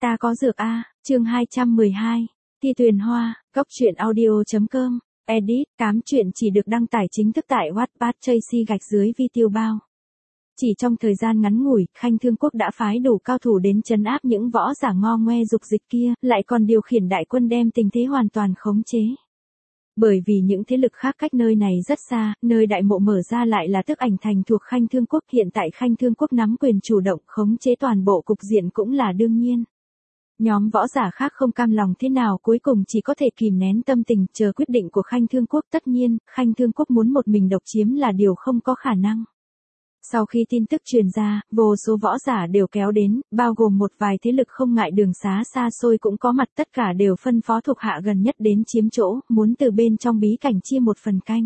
Ta có dược a, chương 212. Ti Tuyền Hoa, góc truyện audio.com, edit, cám truyện chỉ được đăng tải chính thức tại Wattpad Tracy gạch dưới video bao. Chỉ trong thời gian ngắn ngủi, Khanh Thương Quốc đã phái đủ cao thủ đến trấn áp những võ giả ngo ngoe dục dịch kia, lại còn điều khiển đại quân đem tình thế hoàn toàn khống chế. Bởi vì những thế lực khác cách nơi này rất xa, nơi đại mộ mở ra lại là Tức Ảnh Thành thuộc Khanh Thương Quốc, hiện tại Khanh Thương Quốc nắm quyền chủ động khống chế toàn bộ cục diện cũng là đương nhiên. Nhóm võ giả khác không cam lòng thế nào cuối cùng chỉ có thể kìm nén tâm tình chờ quyết định của Khanh Thương Quốc, tất nhiên, Khanh Thương Quốc muốn một mình độc chiếm là điều không có khả năng. Sau khi tin tức truyền ra, vô số võ giả đều kéo đến, bao gồm một vài thế lực không ngại đường xá xa xôi cũng có mặt, tất cả đều phân phó thuộc hạ gần nhất đến chiếm chỗ, muốn từ bên trong bí cảnh chia một phần canh.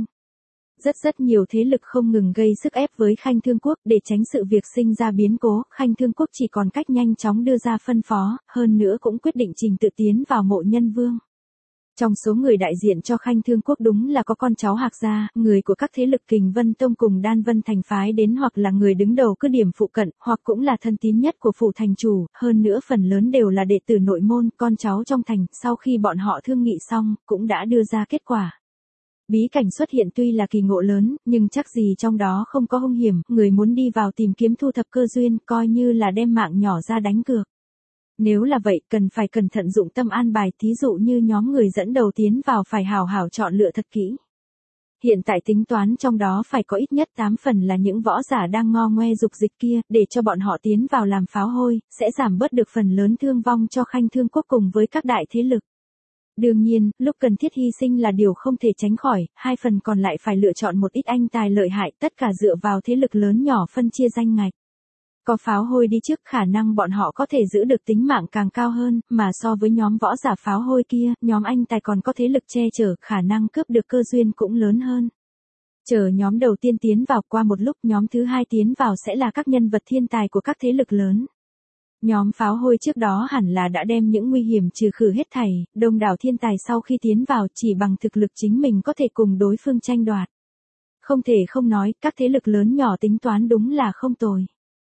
Rất nhiều thế lực không ngừng gây sức ép với Khanh Thương Quốc để tránh sự việc sinh ra biến cố, Khanh Thương Quốc chỉ còn cách nhanh chóng đưa ra phân phó, hơn nữa cũng quyết định trình tự tiến vào Mộ Nhân Vương. Trong số người đại diện cho Khanh Thương Quốc đúng là có con cháu Hạc gia, người của các thế lực Kình Vân Tông cùng Đan Vân Thành phái đến, hoặc là người đứng đầu cứ điểm phụ cận, hoặc cũng là thân tín nhất của phủ thành chủ, hơn nữa phần lớn đều là đệ tử nội môn, con cháu trong thành, sau khi bọn họ thương nghị xong, cũng đã đưa ra kết quả. Bí cảnh xuất hiện tuy là kỳ ngộ lớn, nhưng chắc gì trong đó không có hung hiểm, người muốn đi vào tìm kiếm thu thập cơ duyên, coi như là đem mạng nhỏ ra đánh cược. Nếu là vậy, cần phải cẩn thận dụng tâm an bài, thí dụ như nhóm người dẫn đầu tiến vào phải hào hào chọn lựa thật kỹ. Hiện tại tính toán trong đó phải có ít nhất 8 phần là những võ giả đang ngo ngoe dục dịch kia, để cho bọn họ tiến vào làm pháo hôi, sẽ giảm bớt được phần lớn thương vong cho Khanh Thương Quốc cùng với các đại thế lực. Đương nhiên, lúc cần thiết hy sinh là điều không thể tránh khỏi, 2 phần còn lại phải lựa chọn một ít anh tài lợi hại, tất cả dựa vào thế lực lớn nhỏ phân chia danh ngạch. Có pháo hôi đi trước, khả năng bọn họ có thể giữ được tính mạng càng cao hơn, mà so với nhóm võ giả pháo hôi kia, nhóm anh tài còn có thế lực che chở, khả năng cướp được cơ duyên cũng lớn hơn. Chờ nhóm đầu tiên tiến vào, qua một lúc nhóm thứ hai tiến vào sẽ là các nhân vật thiên tài của các thế lực lớn. Nhóm pháo hôi trước đó hẳn là đã đem những nguy hiểm trừ khử hết thảy, đông đảo thiên tài sau khi tiến vào chỉ bằng thực lực chính mình có thể cùng đối phương tranh đoạt. Không thể không nói, các thế lực lớn nhỏ tính toán đúng là không tồi.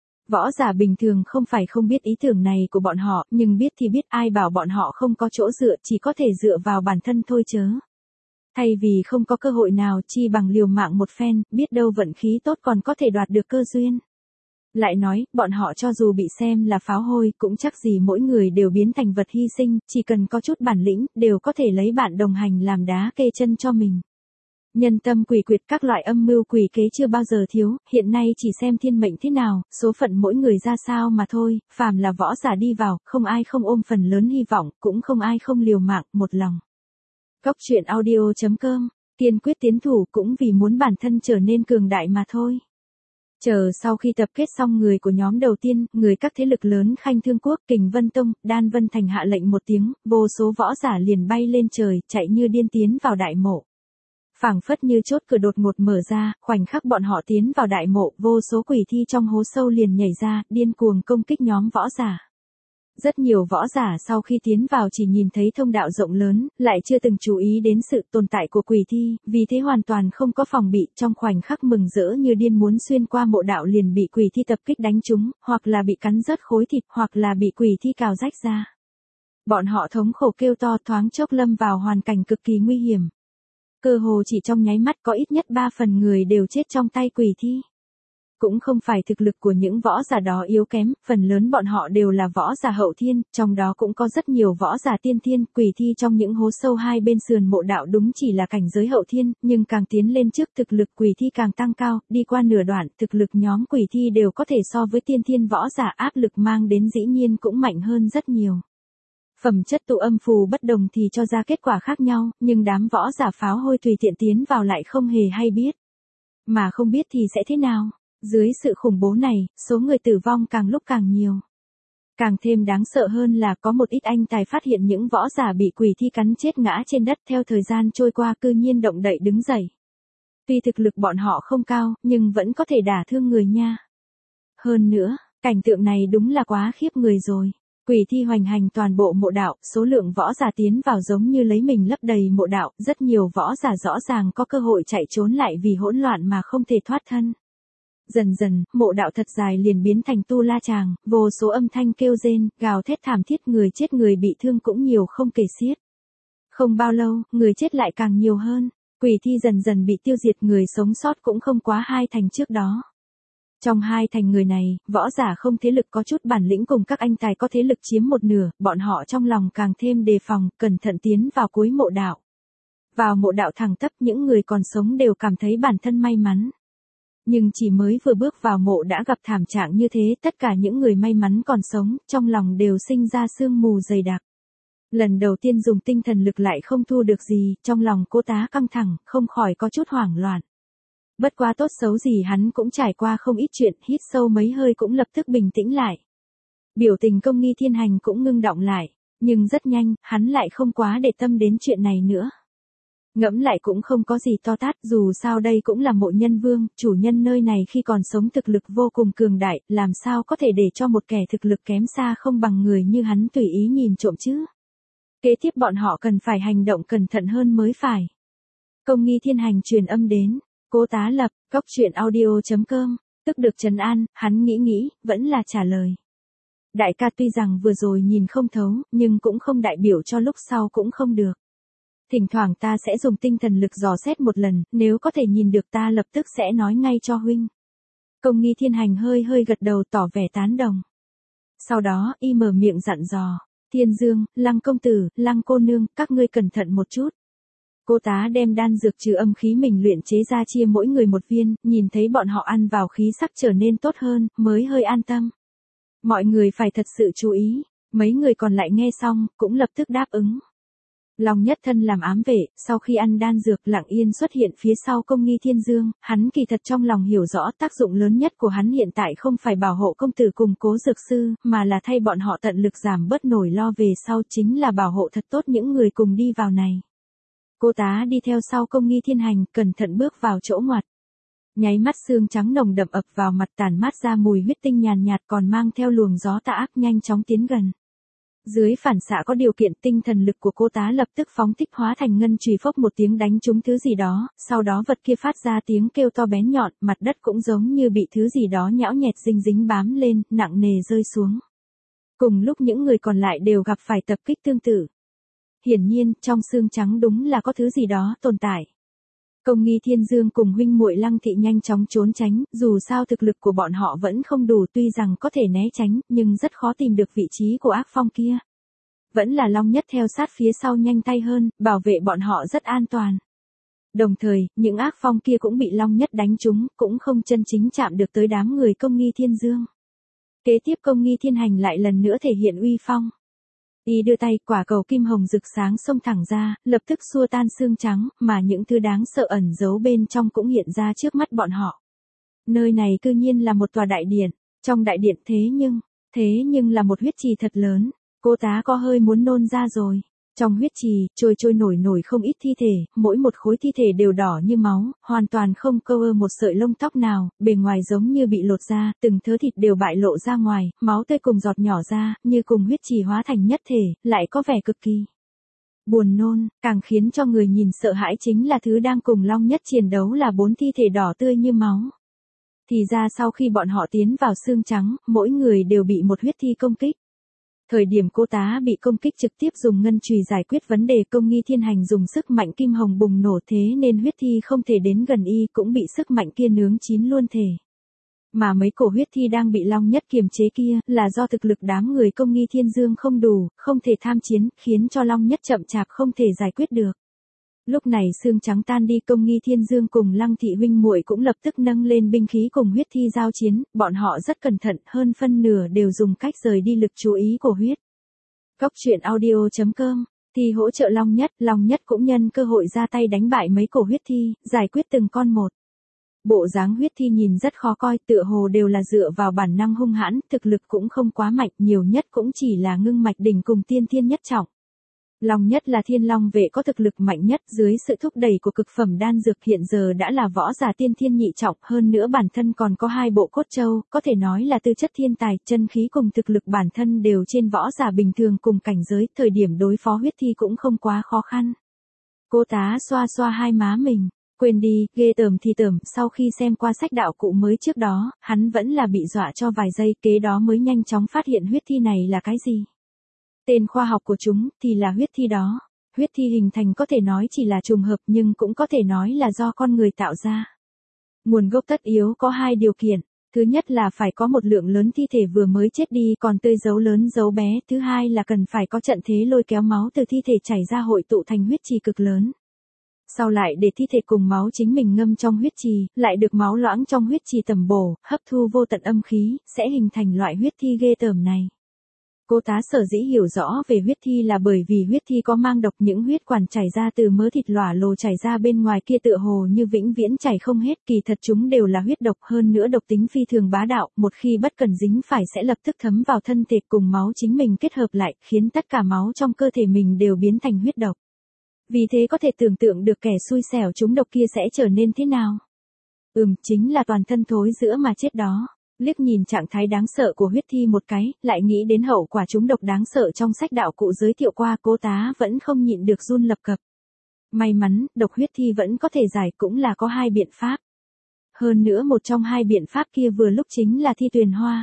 Võ giả bình thường không phải không biết ý tưởng này của bọn họ, nhưng biết thì biết, ai bảo bọn họ không có chỗ dựa, chỉ có thể dựa vào bản thân thôi chớ. Thay vì không có cơ hội nào, chi bằng liều mạng một phen, biết đâu vận khí tốt còn có thể đoạt được cơ duyên. Lại nói, bọn họ cho dù bị xem là pháo hôi, cũng chắc gì mỗi người đều biến thành vật hy sinh, chỉ cần có chút bản lĩnh, đều có thể lấy bạn đồng hành làm đá kê chân cho mình. Nhân tâm quỷ quyệt, các loại âm mưu quỷ kế chưa bao giờ thiếu, hiện nay chỉ xem thiên mệnh thế nào, số phận mỗi người ra sao mà thôi, phàm là võ giả đi vào, không ai không ôm phần lớn hy vọng, cũng không ai không liều mạng, một lòng. Góc truyện audio.com, kiên quyết tiến thủ cũng vì muốn bản thân trở nên cường đại mà thôi. Chờ sau khi tập kết xong người của nhóm đầu tiên, người các thế lực lớn Khanh Thương Quốc, Kình Vân Tông, Đan Vân Thành hạ lệnh một tiếng, vô số võ giả liền bay lên trời, chạy như điên tiến vào đại mộ. Phảng phất như chốt cửa đột ngột mở ra, khoảnh khắc bọn họ tiến vào đại mộ, vô số quỷ thi trong hố sâu liền nhảy ra, điên cuồng công kích nhóm võ giả. Rất nhiều võ giả sau khi tiến vào chỉ nhìn thấy thông đạo rộng lớn, lại chưa từng chú ý đến sự tồn tại của quỷ thi, vì thế hoàn toàn không có phòng bị, trong khoảnh khắc mừng rỡ như điên muốn xuyên qua mộ đạo liền bị quỷ thi tập kích đánh trúng, hoặc là bị cắn rớt khối thịt, hoặc là bị quỷ thi cào rách ra. Bọn họ thống khổ kêu to, thoáng chốc lâm vào hoàn cảnh cực kỳ nguy hiểm. Cơ hồ chỉ trong nháy mắt có ít nhất 3 phần người đều chết trong tay quỷ thi. Cũng không phải thực lực của những võ giả đó yếu kém, phần lớn bọn họ đều là võ giả hậu thiên, trong đó cũng có rất nhiều võ giả tiên thiên, quỷ thi trong những hố sâu hai bên sườn mộ đạo đúng chỉ là cảnh giới hậu thiên, nhưng càng tiến lên trước thực lực quỷ thi càng tăng cao, đi qua nửa đoạn, thực lực nhóm quỷ thi đều có thể so với tiên thiên võ giả, áp lực mang đến dĩ nhiên cũng mạnh hơn rất nhiều. Phẩm chất tụ âm phù bất đồng thì cho ra kết quả khác nhau, nhưng đám võ giả pháo hôi tùy tiện tiến vào lại không hề hay biết. Mà không biết thì sẽ thế nào? Dưới sự khủng bố này, số người tử vong càng lúc càng nhiều. Càng thêm đáng sợ hơn là có một ít anh tài phát hiện những võ giả bị quỷ thi cắn chết ngã trên đất, theo thời gian trôi qua cư nhiên động đậy đứng dậy. Tuy thực lực bọn họ không cao, nhưng vẫn có thể đả thương người nha. Hơn nữa, cảnh tượng này đúng là quá khiếp người rồi. Quỷ thi hoành hành toàn bộ mộ đạo, số lượng võ giả tiến vào giống như lấy mình lấp đầy mộ đạo, rất nhiều võ giả rõ ràng có cơ hội chạy trốn lại vì hỗn loạn mà không thể thoát thân. Dần dần, mộ đạo thật dài liền biến thành tu la tràng, vô số âm thanh kêu rên, gào thét thảm thiết, người chết người bị thương cũng nhiều không kể xiết. Không bao lâu, người chết lại càng nhiều hơn, quỷ thi dần dần bị tiêu diệt, người sống sót cũng không quá 2 thành trước đó. Trong 2 thành người này, võ giả không thế lực có chút bản lĩnh cùng các anh tài có thế lực chiếm 1/2, bọn họ trong lòng càng thêm đề phòng, cẩn thận tiến vào cuối mộ đạo. Vào mộ đạo thẳng tắp, những người còn sống đều cảm thấy bản thân may mắn. Nhưng chỉ mới vừa bước vào mộ đã gặp thảm trạng như thế, tất cả những người may mắn còn sống, trong lòng đều sinh ra sương mù dày đặc. Lần đầu tiên dùng tinh thần lực lại không thu được gì, trong lòng cô tá căng thẳng, không khỏi có chút hoảng loạn. Bất quá tốt xấu gì hắn cũng trải qua không ít chuyện, hít sâu mấy hơi cũng lập tức bình tĩnh lại. Biểu tình Công Nghi Thiên Hành cũng ngưng đọng lại, nhưng rất nhanh, hắn lại không quá để tâm đến chuyện này nữa. Ngẫm lại cũng không có gì to tát, dù sao đây cũng là mộ nhân vương, chủ nhân nơi này khi còn sống thực lực vô cùng cường đại, làm sao có thể để cho một kẻ thực lực kém xa không bằng người như hắn tùy ý nhìn trộm chứ. Kế tiếp bọn họ cần phải hành động cẩn thận hơn mới phải. Công Nghi Thiên Hành truyền âm đến, Cố Tá Lập, goctruyện.audio.com, tức được trấn an, hắn nghĩ, vẫn là trả lời. Đại ca tuy rằng vừa rồi nhìn không thấu, nhưng cũng không đại biểu cho lúc sau cũng không được. Thỉnh thoảng ta sẽ dùng tinh thần lực dò xét một lần, nếu có thể nhìn được ta lập tức sẽ nói ngay cho huynh. Công Nghi Thiên Hành hơi gật đầu tỏ vẻ tán đồng. Sau đó, y mở miệng dặn dò, Thiên Dương, Lăng công tử, Lăng cô nương, các ngươi cẩn thận một chút. Cô tá đem đan dược trừ âm khí mình luyện chế ra chia mỗi người 1 viên, nhìn thấy bọn họ ăn vào khí sắc trở nên tốt hơn, mới hơi an tâm. Mọi người phải thật sự chú ý, mấy người còn lại nghe xong, cũng lập tức đáp ứng. Long Nhất thân làm ám vệ, sau khi ăn đan dược lặng yên xuất hiện phía sau Công Nghi Thiên Dương, hắn kỳ thật trong lòng hiểu rõ tác dụng lớn nhất của hắn hiện tại không phải bảo hộ công tử cùng Cố dược sư, mà là thay bọn họ tận lực giảm bớt nỗi lo về sau, chính là bảo hộ thật tốt những người cùng đi vào này. Cô tá đi theo sau Công Nghi Thiên Hành, cẩn thận bước vào chỗ ngoặt. Nháy mắt xương trắng nồng đậm ập vào mặt, tản mát ra mùi huyết tinh nhàn nhạt, còn mang theo luồng gió tà ác nhanh chóng tiến gần. Dưới phản xạ có điều kiện, tinh thần lực của cô tá lập tức phóng thích hóa thành ngân chùy, phốc một tiếng đánh trúng thứ gì đó, sau đó vật kia phát ra tiếng kêu to bén nhọn, mặt đất cũng giống như bị thứ gì đó nhão nhẹt dính bám lên, nặng nề rơi xuống. Cùng lúc những người còn lại đều gặp phải tập kích tương tự. Hiển nhiên, trong xương trắng đúng là có thứ gì đó tồn tại. Công Nghi Thiên Dương cùng huynh muội Lăng Thị nhanh chóng trốn tránh, dù sao thực lực của bọn họ vẫn không đủ, tuy rằng có thể né tránh, nhưng rất khó tìm được vị trí của ác phong kia. Vẫn là Long Nhất theo sát phía sau nhanh tay hơn, bảo vệ bọn họ rất an toàn. Đồng thời, những ác phong kia cũng bị Long Nhất đánh trúng, cũng không chân chính chạm được tới đám người Công Nghi Thiên Dương. Kế tiếp Công Nghi Thiên Hành lại lần nữa thể hiện uy phong. Y đưa tay, quả cầu kim hồng rực sáng xông thẳng ra, lập tức xua tan xương trắng, mà những thứ đáng sợ ẩn giấu bên trong cũng hiện ra trước mắt bọn họ. Nơi này cư nhiên là một tòa đại điện, trong đại điện thế nhưng là một huyết trì thật lớn, cô tá có hơi muốn nôn ra rồi. Trong huyết trì, trôi nổi không ít thi thể, mỗi một khối thi thể đều đỏ như máu, hoàn toàn không câu một sợi lông tóc nào, bề ngoài giống như bị lột ra, từng thớ thịt đều bại lộ ra ngoài, máu tươi cùng giọt nhỏ ra, như cùng huyết trì hóa thành nhất thể, lại có vẻ cực kỳ buồn nôn, càng khiến cho người nhìn sợ hãi chính là thứ đang cùng Long Nhất chiến đấu là 4 thi thể đỏ tươi như máu. Thì ra sau khi bọn họ tiến vào xương trắng, mỗi người đều bị một huyết thi công kích. Thời điểm cô tá bị công kích trực tiếp dùng ngân chùy giải quyết vấn đề, Công Nghi Thiên Hành dùng sức mạnh kim hồng bùng nổ, thế nên huyết thi không thể đến gần y, cũng bị sức mạnh kia nướng chín luôn thể. Mà mấy cổ huyết thi đang bị Long Nhất kiềm chế kia, là do thực lực đám người Công Nghi Thiên Dương không đủ, không thể tham chiến, khiến cho Long Nhất chậm chạp không thể giải quyết được. Lúc này xương trắng tan đi, Công Nghi Thiên Dương cùng Lăng Thị huynh muội cũng lập tức nâng lên binh khí cùng huyết thi giao chiến, bọn họ rất cẩn thận, hơn phân nửa đều dùng cách rời đi lực chú ý của huyết. Goctruyện.audio.com, thì hỗ trợ Long Nhất cũng nhân cơ hội ra tay đánh bại mấy cổ huyết thi, giải quyết từng con một. Bộ dáng huyết thi nhìn rất khó coi, tựa hồ đều là dựa vào bản năng hung hãn, thực lực cũng không quá mạnh, nhiều nhất cũng chỉ là ngưng mạch đỉnh cùng tiên thiên nhất trọng. Long Nhất là Thiên Long vệ có thực lực mạnh nhất, dưới sự thúc đẩy của cực phẩm đan dược hiện giờ đã là võ giả tiên thiên nhị trọng, hơn nữa bản thân còn có 2 bộ cốt châu, có thể nói là tư chất thiên tài, chân khí cùng thực lực bản thân đều trên võ giả bình thường cùng cảnh giới, thời điểm đối phó huyết thi cũng không quá khó khăn. Cô tá xoa xoa hai má mình, Quên đi, ghê tởm thì tởm, sau khi xem qua sách đạo cụ mới trước đó, hắn vẫn là bị dọa cho vài giây, kế đó mới nhanh chóng phát hiện huyết thi này là cái gì. Tên khoa học của chúng thì là huyết thi đó. Huyết thi hình thành có thể nói chỉ là trùng hợp nhưng cũng có thể nói là do con người tạo ra. Nguồn gốc tất yếu có hai điều kiện. Thứ nhất là phải có một lượng lớn thi thể vừa mới chết đi còn tươi dấu lớn dấu bé. Thứ hai là cần phải có trận thế lôi kéo máu từ thi thể chảy ra hội tụ thành huyết trì cực lớn. Sau lại để thi thể cùng máu chính mình ngâm trong huyết trì, lại được máu loãng trong huyết trì tẩm bổ, hấp thu vô tận âm khí, sẽ hình thành loại huyết thi ghê tởm này. Cô tá sở dĩ hiểu rõ về huyết thi là bởi vì huyết thi có mang độc, những huyết quản chảy ra từ mớ thịt lỏa lồ chảy ra bên ngoài kia tựa hồ như vĩnh viễn chảy không hết, kỳ thật chúng đều là huyết độc, hơn nữa độc tính phi thường bá đạo, một khi bất cần dính phải sẽ lập tức thấm vào thân thể cùng máu chính mình kết hợp lại, khiến tất cả máu trong cơ thể mình đều biến thành huyết độc. Vì thế có thể tưởng tượng được kẻ xui xẻo trúng độc kia sẽ trở nên thế nào. Chính là toàn thân thối rữa mà chết đó. Liếc nhìn trạng thái đáng sợ của huyết thi một cái, lại nghĩ đến hậu quả trúng độc đáng sợ trong sách đạo cụ giới thiệu qua, cô tá vẫn không nhịn được run lập cập. May mắn, độc huyết thi vẫn có thể giải, cũng là có hai biện pháp. Hơn nữa một trong hai biện pháp kia vừa lúc chính là thi tuyền hoa.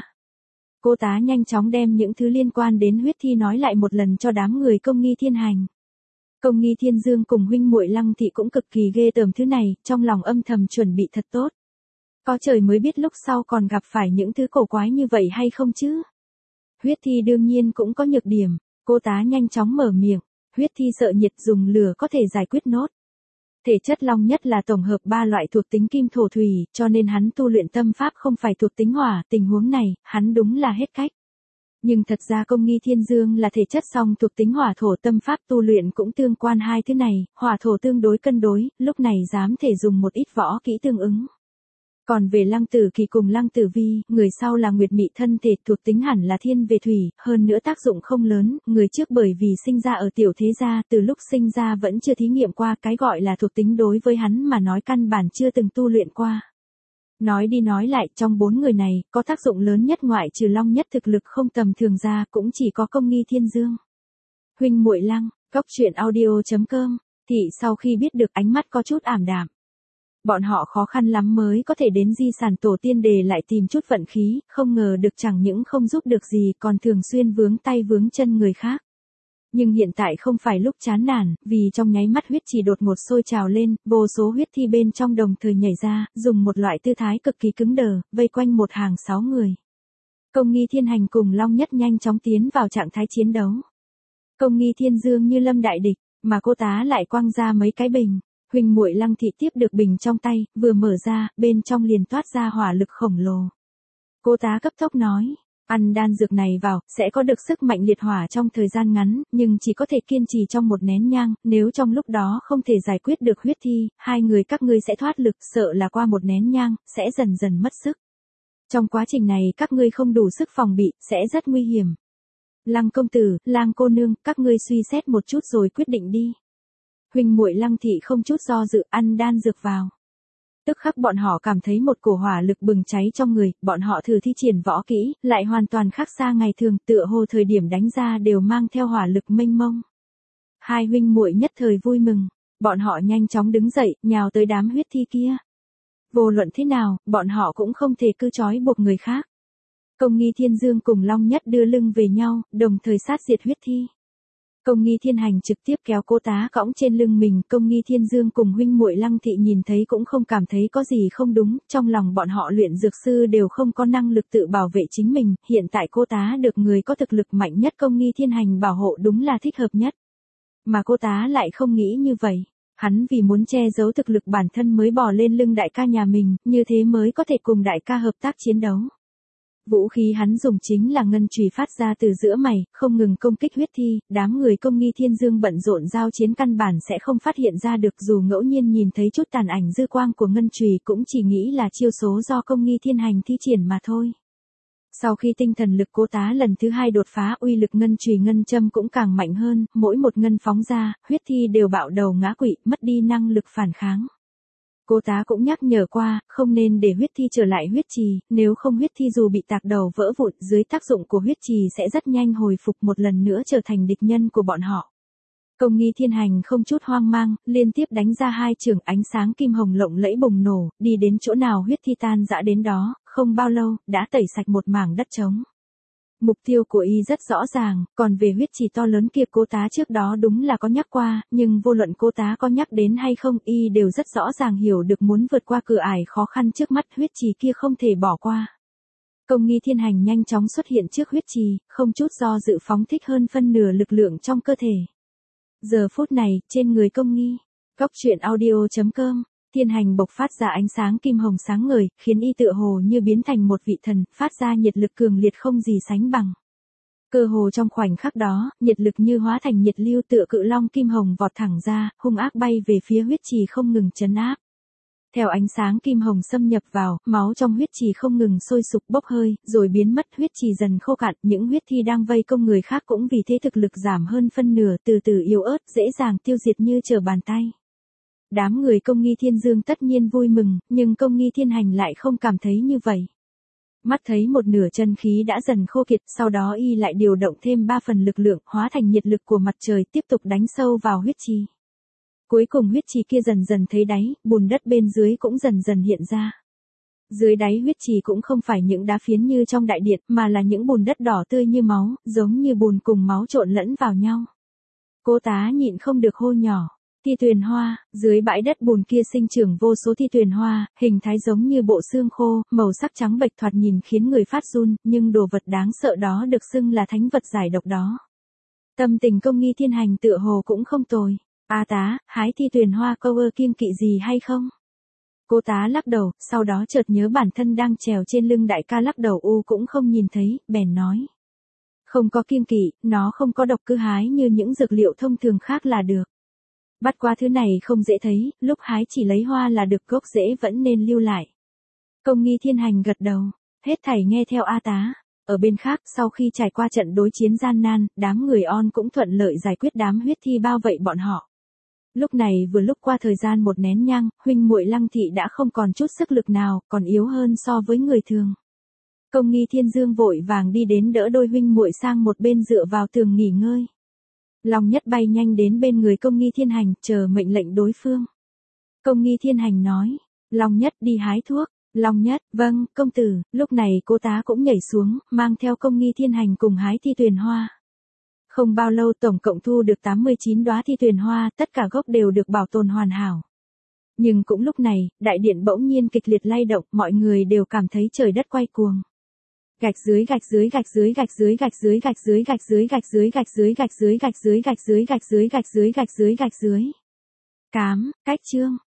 Cô tá nhanh chóng đem những thứ liên quan đến huyết thi nói lại một lần cho đám người Công Nghi Thiên Hành. Công Nghi Thiên Dương cùng huynh muội Lăng Thị cũng cực kỳ ghê tởm thứ này, trong lòng âm thầm chuẩn bị thật tốt. Có trời mới biết lúc sau còn gặp phải những thứ cổ quái như vậy hay không chứ. Huyết thi đương nhiên cũng có nhược điểm, cô tá nhanh chóng mở miệng, huyết thi sợ nhiệt, dùng lửa có thể giải quyết nốt. Thể chất Long Nhất là tổng hợp 3 loại thuộc tính kim thổ thủy, cho nên hắn tu luyện tâm pháp không phải thuộc tính hỏa, tình huống này, hắn đúng là hết cách. Nhưng thật ra Công Nghi Thiên Dương là thể chất song thuộc tính hỏa thổ, tâm pháp tu luyện cũng tương quan hai thứ này, hỏa thổ tương đối cân đối, lúc này dám thể dùng một ít võ kỹ tương ứng. Còn về Lăng Tử Kỳ cùng Lăng Tử Vi, người sau là nguyệt mị thân thể thuộc tính hẳn là thiên về thủy, hơn nữa tác dụng không lớn, người trước bởi vì sinh ra ở tiểu thế gia, từ lúc sinh ra vẫn chưa thí nghiệm qua, cái gọi là thuộc tính đối với hắn mà nói căn bản chưa từng tu luyện qua. Nói đi nói lại, trong 4 người này, có tác dụng lớn nhất ngoại trừ Long Nhất thực lực không tầm thường ra, cũng chỉ có Công Nghi Thiên Dương. Huynh muội Lăng, Góc Truyện Audio.com, Thị sau khi biết được ánh mắt có chút ảm đạm. Bọn họ khó khăn lắm mới có thể đến di sản tổ tiên để lại tìm chút vận khí, không ngờ được chẳng những không giúp được gì còn thường xuyên vướng tay vướng chân người khác. Nhưng hiện tại không phải lúc chán nản, vì trong nháy mắt huyết trì đột ngột sôi trào lên, vô số huyết thi bên trong đồng thời nhảy ra, dùng một loại tư thái cực kỳ cứng đờ, vây quanh một hàng 6 người. Công Nghi Thiên Hành cùng Long Nhất nhanh chóng tiến vào trạng thái chiến đấu. Công Nghi Thiên Dương như lâm đại địch, mà cô tá lại quăng ra mấy cái bình. Huynh muội Lăng Thị tiếp được bình trong tay, vừa mở ra, bên trong liền toát ra hỏa lực khổng lồ. Cô tá cấp tốc nói, ăn đan dược này vào, sẽ có được sức mạnh liệt hỏa trong thời gian ngắn, nhưng chỉ có thể kiên trì trong một nén nhang, nếu trong lúc đó không thể giải quyết được huyết thi, hai người các ngươi sẽ thoát lực, sợ là qua một nén nhang, sẽ dần dần mất sức. Trong quá trình này các ngươi không đủ sức phòng bị, sẽ rất nguy hiểm. Lăng công tử, Lang cô nương, các ngươi suy xét một chút rồi quyết định đi. Huynh muội Lăng Thị không chút do dự ăn đan dược vào. Tức khắc bọn họ cảm thấy một cổ hỏa lực bừng cháy trong người, bọn họ thử thi triển võ kỹ, lại hoàn toàn khác xa ngày thường, tựa hồ thời điểm đánh ra đều mang theo hỏa lực mênh mông. Hai huynh muội nhất thời vui mừng, bọn họ nhanh chóng đứng dậy, nhào tới đám huyết thi kia. Vô luận thế nào, bọn họ cũng không thể cứ trói buộc người khác. Công Nghi Thiên Dương cùng Long Nhất đưa lưng về nhau, đồng thời sát diệt huyết thi. Công Nghi Thiên Hành trực tiếp kéo cô tá cõng trên lưng mình, Công Nghi Thiên Dương cùng huynh muội Lăng Thị nhìn thấy cũng không cảm thấy có gì không đúng, trong lòng bọn họ luyện dược sư đều không có năng lực tự bảo vệ chính mình, hiện tại cô tá được người có thực lực mạnh nhất Công Nghi Thiên Hành bảo hộ đúng là thích hợp nhất. Mà cô tá lại không nghĩ như vậy, hắn vì muốn che giấu thực lực bản thân mới bò lên lưng đại ca nhà mình, như thế mới có thể cùng đại ca hợp tác chiến đấu. Vũ khí hắn dùng chính là ngân chùy phát ra từ giữa mày, không ngừng công kích huyết thi, đám người Công Nghi Thiên Dương bận rộn giao chiến căn bản sẽ không phát hiện ra được, dù ngẫu nhiên nhìn thấy chút tàn ảnh dư quang của ngân chùy cũng chỉ nghĩ là chiêu số do Công Nghi Thiên Hành thi triển mà thôi. Sau khi tinh thần lực cô tá lần thứ 2 đột phá, uy lực ngân chùy ngân châm cũng càng mạnh hơn, mỗi một ngân phóng ra, huyết thi đều bạo đầu ngã quỵ, mất đi năng lực phản kháng. Cô tá cũng nhắc nhở qua, không nên để huyết thi trở lại huyết trì, nếu không huyết thi dù bị tạc đầu vỡ vụn dưới tác dụng của huyết trì sẽ rất nhanh hồi phục một lần nữa trở thành địch nhân của bọn họ. Công nghi thiên hành không chút hoang mang, liên tiếp đánh ra 2 chưởng ánh sáng kim hồng lộng lẫy bùng nổ, đi đến chỗ nào huyết thi tan dã đến đó, không bao lâu, đã tẩy sạch một mảng đất trống. Mục tiêu của y rất rõ ràng, còn về huyết trì to lớn kia cô tá trước đó đúng là có nhắc qua, nhưng vô luận cô tá có nhắc đến hay không y đều rất rõ ràng hiểu được muốn vượt qua cửa ải khó khăn trước mắt huyết trì kia không thể bỏ qua. Công nghi thiên hành nhanh chóng xuất hiện trước huyết trì, không chút do dự phóng thích hơn phân nửa lực lượng trong cơ thể. Giờ phút này, trên người công nghi, góc truyện audio.com, thiên hành bộc phát ra ánh sáng kim hồng sáng ngời, khiến y tựa hồ như biến thành một vị thần, phát ra nhiệt lực cường liệt không gì sánh bằng. Cơ hồ trong khoảnh khắc đó, nhiệt lực như hóa thành nhiệt lưu tựa cự long kim hồng vọt thẳng ra, hung ác bay về phía huyết trì không ngừng trấn áp. Theo ánh sáng kim hồng xâm nhập vào, máu trong huyết trì không ngừng sôi sục bốc hơi, rồi biến mất, huyết trì dần khô cạn, những huyết thi đang vây công người khác cũng vì thế thực lực giảm hơn phân nửa, từ từ yếu ớt, dễ dàng tiêu diệt như trở bàn tay. Đám người công nghi thiên dương tất nhiên vui mừng, nhưng công nghi thiên hành lại không cảm thấy như vậy. Mắt thấy một nửa chân khí đã dần khô kiệt, sau đó y lại điều động thêm 3 phần lực lượng, hóa thành nhiệt lực của mặt trời tiếp tục đánh sâu vào huyết trì. Cuối cùng huyết trì kia dần dần thấy đáy, bùn đất bên dưới cũng dần dần hiện ra. Dưới đáy huyết trì cũng không phải những đá phiến như trong đại điện, mà là những bùn đất đỏ tươi như máu, giống như bùn cùng máu trộn lẫn vào nhau. Cô tá nhịn không được hô nhỏ. Thi tuyền hoa, dưới bãi đất bùn kia sinh trưởng vô số thi tuyền hoa, hình thái giống như bộ xương khô, màu sắc trắng bệch thoạt nhìn khiến người phát run, nhưng đồ vật đáng sợ đó được xưng là thánh vật giải độc đó. Tâm tình công nghi thiên hành tựa hồ cũng không tồi. A tá, hái thi tuyền hoa câu ơ kiêng kỵ gì hay không? Cô tá lắc đầu, sau đó chợt nhớ bản thân đang trèo trên lưng đại ca lắc đầu cũng không nhìn thấy, bèn nói. Không có kiêng kỵ, nó không có độc cứ hái như những dược liệu thông thường khác là được. Bắt qua thứ này không dễ thấy, lúc hái chỉ lấy hoa là được, gốc rễ vẫn nên lưu lại. Công nghi thiên hành gật đầu, hết thảy nghe theo A tá. Ở bên khác, sau khi trải qua trận đối chiến gian nan, đám người On cũng thuận lợi giải quyết đám huyết thi bao vây bọn họ. Lúc này vừa lúc qua thời gian một nén nhang, huynh muội Lăng Thị đã không còn chút sức lực nào, còn yếu hơn so với người thường. Công nghi thiên dương vội vàng đi đến đỡ đôi huynh muội sang một bên dựa vào tường nghỉ ngơi. Long Nhất bay nhanh đến bên người công nghi thiên hành, chờ mệnh lệnh đối phương. Công nghi thiên hành nói, Long Nhất đi hái thuốc. Long Nhất, vâng, công tử. Lúc này cô tá cũng nhảy xuống, mang theo công nghi thiên hành cùng hái thi tuyền hoa. Không bao lâu tổng cộng thu được 89 đóa thi tuyền hoa, tất cả gốc đều được bảo tồn hoàn hảo. Nhưng cũng lúc này, đại điện bỗng nhiên kịch liệt lay động, mọi người đều cảm thấy trời đất quay cuồng. Gạch dưới gạch dưới gạch dưới gạch dưới gạch dưới gạch dưới gạch dưới gạch dưới gạch dưới gạch dưới gạch dưới gạch dưới gạch dưới gạch dưới gạch dưới gạch dưới. Cám, cách chương.